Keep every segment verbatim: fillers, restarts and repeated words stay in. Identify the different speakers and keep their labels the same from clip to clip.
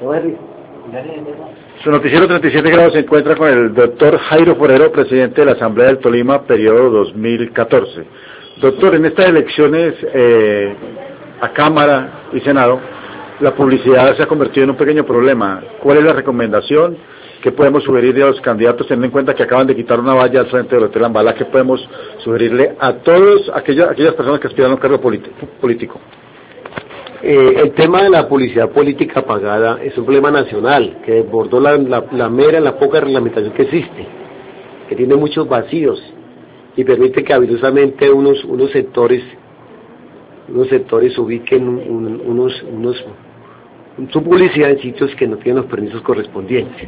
Speaker 1: Su noticiero treinta y siete grados se encuentra con el doctor Jairo Forero, presidente de la Asamblea del Tolima, periodo dos mil catorce. Doctor, en estas elecciones eh, a Cámara y Senado, la publicidad se ha convertido en un pequeño problema. ¿Cuál es la recomendación que podemos sugerirle a los candidatos, teniendo en cuenta que acaban de quitar una valla al frente del Hotel Ambalá? ¿Qué podemos sugerirle a todos aquellas, aquellas personas que aspiran a un cargo político?
Speaker 2: Eh, el tema de la publicidad política pagada es un problema nacional que desbordó la, la, la mera, la poca reglamentación que existe, que tiene muchos vacíos y permite que habilidosamente unos unos sectores unos sectores ubiquen un, unos unos su publicidad en sitios que no tienen los permisos correspondientes.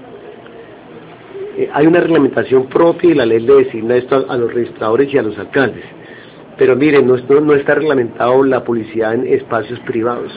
Speaker 2: Eh, hay una reglamentación propia y la ley le designa esto a, a los registradores y a los alcaldes. Pero miren, no, no, no está reglamentado la publicidad en espacios privados.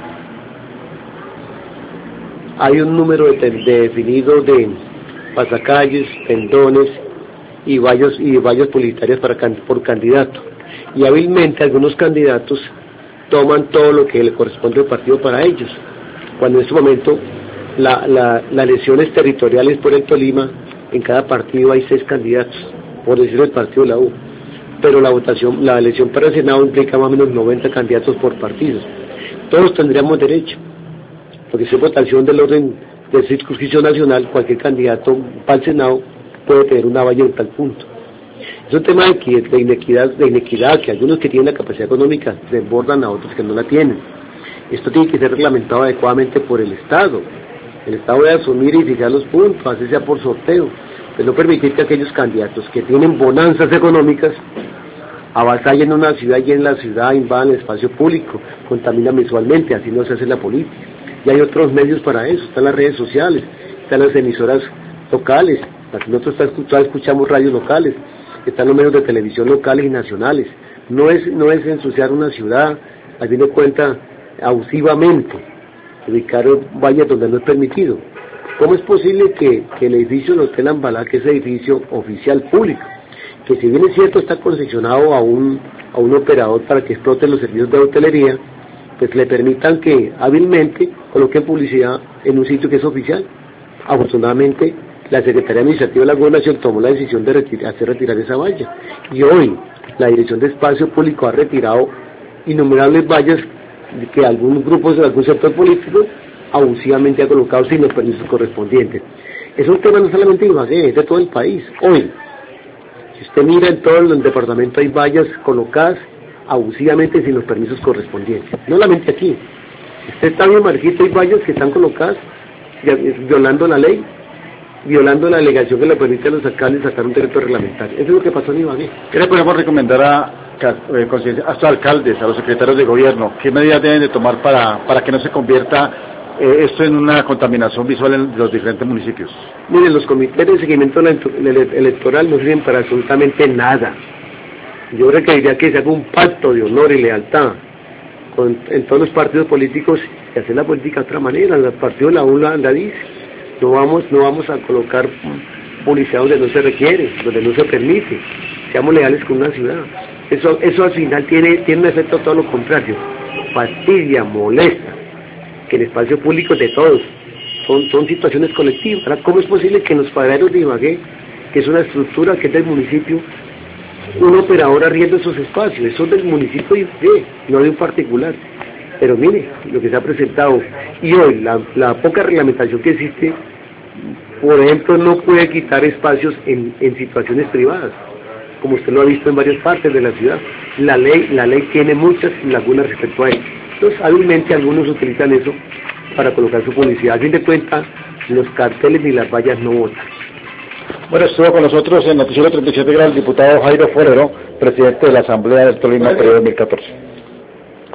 Speaker 2: Hay un número de, de definido de pasacalles, pendones y vallas y vallas publicitarias para por candidato. Y hábilmente algunos candidatos toman todo lo que le corresponde al partido para ellos. Cuando en este momento la, la, las elecciones territoriales por el Tolima, en cada partido hay seis candidatos, por decirlo el partido de la U. Pero la votación, la elección para el Senado implica más o menos noventa candidatos por partido. Todos tendríamos derecho, porque si es votación del orden de circunscripción nacional, cualquier candidato para el Senado puede tener una valla en tal punto. Es un tema de inequidad, de inequidad, que algunos que tienen la capacidad económica desbordan a otros que no la tienen. Esto tiene que ser reglamentado adecuadamente por el Estado. El Estado debe asumir y fijar los puntos, así sea por sorteo, pero no permitir que aquellos candidatos que tienen bonanzas económicas avasallen una ciudad y en la ciudad invadan el espacio público, contaminan visualmente, así no se hace la política. Y hay otros medios para eso, están las redes sociales, están las emisoras locales, nosotros escuchamos radios locales, están los medios de televisión locales y nacionales. No es, no es ensuciar una ciudad, al fin de cuentas, abusivamente, ubicar vallas donde no es permitido. ¿Cómo es posible que, que el edificio del Hotel Ambalá, que es edificio oficial público, que si bien es cierto está concesionado a un, a un operador para que explote los servicios de hotelería, pues le permitan que hábilmente coloquen publicidad en un sitio que es oficial? Afortunadamente, la Secretaría Administrativa de la Gobernación tomó la decisión de retirar, hacer retirar esa valla. Y hoy, la Dirección de Espacio Público ha retirado innumerables vallas que algunos grupos de algún sector político abusivamente ha colocado sin los permisos correspondientes. Es un tema no solamente de Ibagué, es de todo el país. Hoy, si usted mira en todo el departamento hay vallas colocadas abusivamente sin los permisos correspondientes. No solamente aquí. Si usted está bien marquito, hay vallas que están colocadas violando la ley, violando la delegación que le permite a los alcaldes sacar un decreto reglamentario. Eso es lo que pasó en Ibagué.
Speaker 1: ¿Qué le podemos recomendar a, eh, a los alcaldes, a los secretarios de gobierno? ¿Qué medidas deben de tomar para, para que no se convierta eh, esto en una contaminación visual en los diferentes municipios?
Speaker 2: Miren, los comités de seguimiento electoral no sirven para absolutamente nada. Yo requeriría que se haga un pacto de honor y lealtad con, en todos los partidos políticos y hacer la política de otra manera. El partido de la U la, la dice. No vamos, no vamos a colocar publicidad donde no se requiere, donde no se permite. Seamos leales con una ciudad. Eso, eso al final tiene, tiene un efecto todo lo contrario. Fastidia, molesta, que el espacio público es de todos. Son, son situaciones colectivas. Ahora, ¿cómo es posible que en los paraderos de Ibagué, que es una estructura que es del municipio, un operador arrienda esos espacios? Eso es del municipio de Ibagué, no de un particular. Pero mire, lo que se ha presentado, y hoy la, la poca reglamentación que existe, por ejemplo, no puede quitar espacios en, en situaciones privadas, como usted lo ha visto en varias partes de la ciudad. La ley, la ley tiene muchas lagunas respecto a ello. Entonces, hábilmente algunos utilizan eso para colocar su publicidad. A fin de cuentas, los carteles ni las vallas no votan.
Speaker 1: Bueno, estuvo con nosotros en Noticiero treinta y siete grados el diputado Jairo Forero, presidente de la Asamblea del Tolima, periodo dos mil catorce.